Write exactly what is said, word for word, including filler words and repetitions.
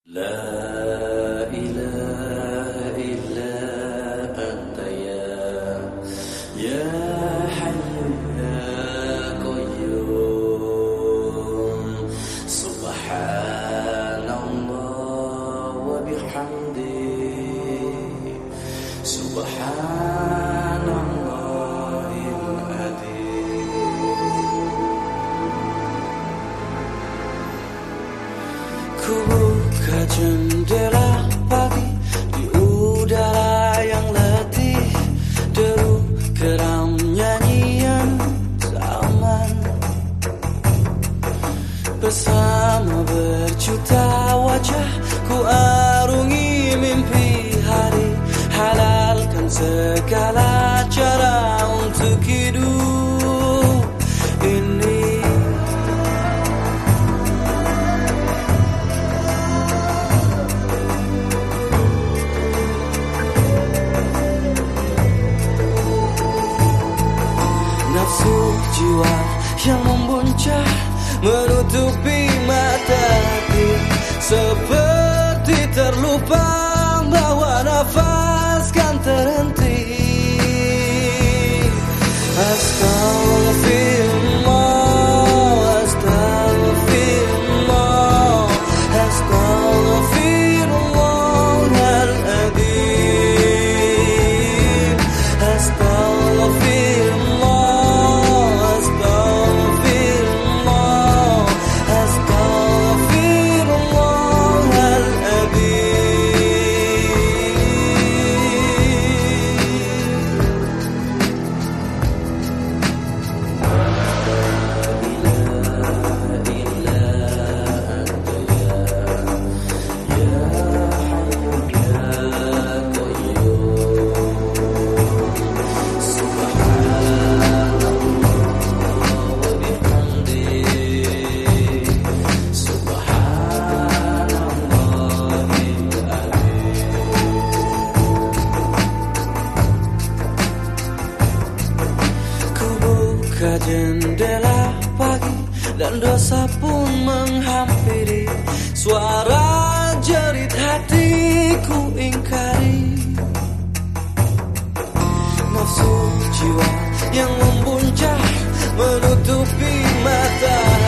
La ilaha illa anta ya ya hayyu ya qayyum. Subhanallah wa bihamdihi subhanallahil adzim. Ku buka jendela pagi di udara yang letih, deru geram nyanyian zaman. Bersama berjuta wajah ku arungi mimpi hari, halalkan segala cara untuk hidup ini. Nafsu jiwa yang membuncah menutupi mata hati, seperti terlupa bahwa nafas kan terhenti. Astaghfirullah, astaghfirullah, astaghfirullahaladzim. Astaghfirullah, astaghfirullah, astaghfirullahaladzim. Buka jendela pagi dan dosa pun menghampiri, suara jerit hatiku ingkari. Nafsu jiwa yang membuncah menutupi mata